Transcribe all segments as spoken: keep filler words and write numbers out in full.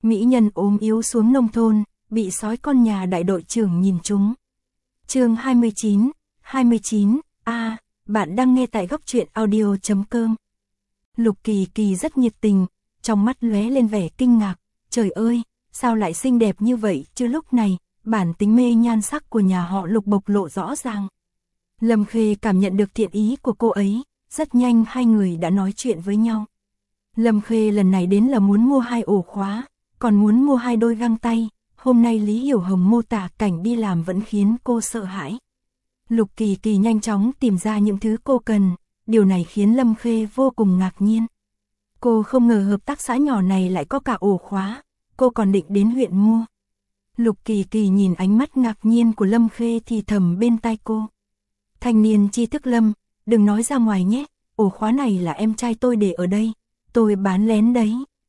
mỹ nhân ốm yếu xuống nông thôn, bị sói con nhà đại đội trưởng nhìn trúng. Chương hai mươi chín, hai mươi chín, a, bạn đang nghe tại góc truyện audio chấm com. Lục Kỳ Kỳ rất nhiệt tình, trong mắt lóe lên vẻ kinh ngạc, trời ơi, sao lại xinh đẹp như vậy chứ. Lúc này, bản tính mê nhan sắc của nhà họ Lục bộc lộ rõ ràng. Lâm Khê cảm nhận được thiện ý của cô ấy, rất nhanh hai người đã nói chuyện với nhau. Lâm Khê lần này đến là muốn mua hai ổ khóa, còn muốn mua hai đôi găng tay. Hôm nay Lý Hiểu Hồng mô tả cảnh đi làm vẫn khiến cô sợ hãi. Lục Kỳ Kỳ nhanh chóng tìm ra những thứ cô cần, điều này khiến Lâm Khê vô cùng ngạc nhiên. Cô không ngờ hợp tác xã nhỏ này lại có cả ổ khóa, cô còn định đến huyện mua. Lục Kỳ Kỳ nhìn ánh mắt ngạc nhiên của Lâm Khê thì thầm bên tai cô. Thanh niên tri thức Lâm, đừng nói ra ngoài nhé, ổ khóa này là em trai tôi để ở đây, tôi bán lén đấy.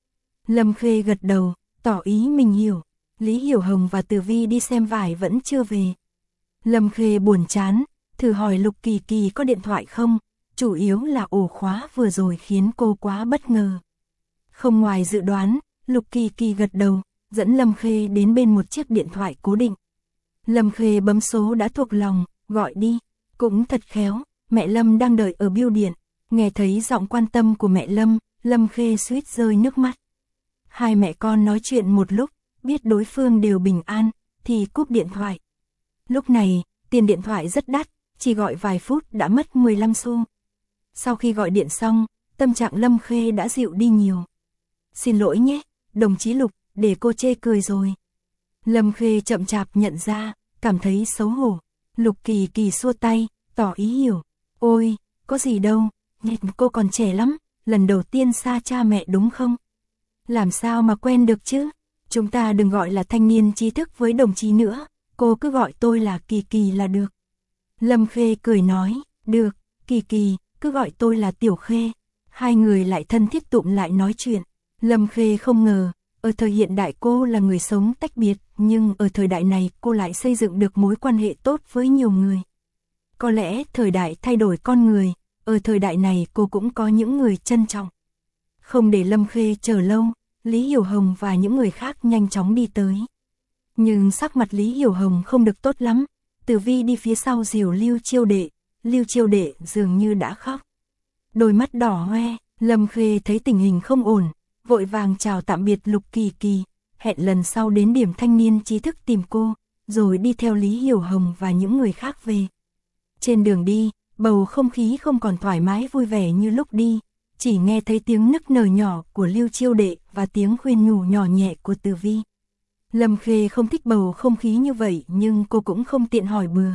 Lâm Khê gật đầu, tỏ ý mình hiểu. Lý Hiểu Hồng và Tử Vi đi xem vải vẫn chưa về. Lâm Khê buồn chán, thử hỏi Lục Kỳ Kỳ có điện thoại không, chủ yếu là ổ khóa vừa rồi khiến cô quá bất ngờ. Không ngoài dự đoán, Lục Kỳ Kỳ gật đầu, dẫn Lâm Khê đến bên một chiếc điện thoại cố định. Lâm Khê bấm số đã thuộc lòng, gọi đi, cũng thật khéo, mẹ Lâm đang đợi ở bưu điện. Nghe thấy giọng quan tâm của mẹ Lâm, Lâm Khê suýt rơi nước mắt. Hai mẹ con nói chuyện một lúc, biết đối phương đều bình an, thì cúp điện thoại. Lúc này, tiền điện thoại rất đắt, chỉ gọi vài phút đã mất mười lăm xu. Sau khi gọi điện xong, tâm trạng Lâm Khê đã dịu đi nhiều. Xin lỗi nhé, đồng chí Lục, để cô chê cười rồi. Lâm Khê chậm chạp nhận ra, cảm thấy xấu hổ. Lục Kỳ Kỳ xua tay, tỏ ý hiểu. Ôi, có gì đâu, nhệt cô còn trẻ lắm, lần đầu tiên xa cha mẹ đúng không? Làm sao mà quen được chứ? Chúng ta đừng gọi là thanh niên trí thức với đồng chí nữa, cô cứ gọi tôi là Kỳ Kỳ là được. Lâm Khê cười nói, được, Kỳ Kỳ, cứ gọi tôi là Tiểu Khê. Hai người lại thân thiết tụm lại nói chuyện. Lâm Khê không ngờ, ở thời hiện đại cô là người sống tách biệt, nhưng ở thời đại này cô lại xây dựng được mối quan hệ tốt với nhiều người. Có lẽ thời đại thay đổi con người, ở thời đại này cô cũng có những người trân trọng. Không để Lâm Khê chờ lâu, Lý Hiểu Hồng và những người khác nhanh chóng đi tới. Nhưng sắc mặt Lý Hiểu Hồng không được tốt lắm, Tử Vi đi phía sau dìu Lưu Chiêu Đệ, Lưu Chiêu Đệ dường như đã khóc. Đôi mắt đỏ hoe, Lâm Khê thấy tình hình không ổn, vội vàng chào tạm biệt Lục Kỳ Kỳ, hẹn lần sau đến điểm thanh niên trí thức tìm cô, rồi đi theo Lý Hiểu Hồng và những người khác về. Trên đường đi, bầu không khí không còn thoải mái vui vẻ như lúc đi, chỉ nghe thấy tiếng nức nở nhỏ của Lưu Chiêu Đệ và tiếng khuyên nhủ nhỏ nhẹ của Tử Vi. Lâm Khê không thích bầu không khí như vậy nhưng cô cũng không tiện hỏi bừa.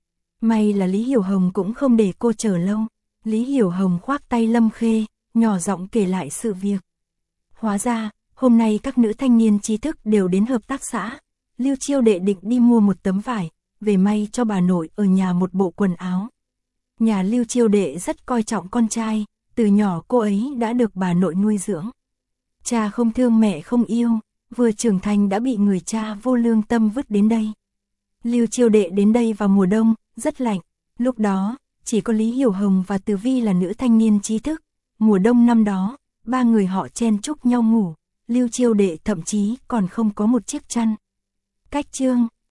May là Lý Hiểu Hồng cũng không để cô chờ lâu. Lý Hiểu Hồng khoác tay Lâm Khê, nhỏ giọng kể lại sự việc. Hóa ra, hôm nay các nữ thanh niên trí thức đều đến hợp tác xã. Lưu Chiêu Đệ định đi mua một tấm vải, về may cho bà nội ở nhà một bộ quần áo. Nhà Lưu Chiêu Đệ rất coi trọng con trai, từ nhỏ cô ấy đã được bà nội nuôi dưỡng. Cha không thương mẹ không yêu, vừa trưởng thành đã bị người cha vô lương tâm vứt đến đây. Lưu Chiêu Đệ đến đây vào mùa đông, rất lạnh. Lúc đó, chỉ có Lý Hiểu Hồng và Tử Vi là nữ thanh niên trí thức. Mùa đông năm đó, ba người họ chen chúc nhau ngủ. Lưu Chiêu Đệ thậm chí còn không có một chiếc chăn. Cách chương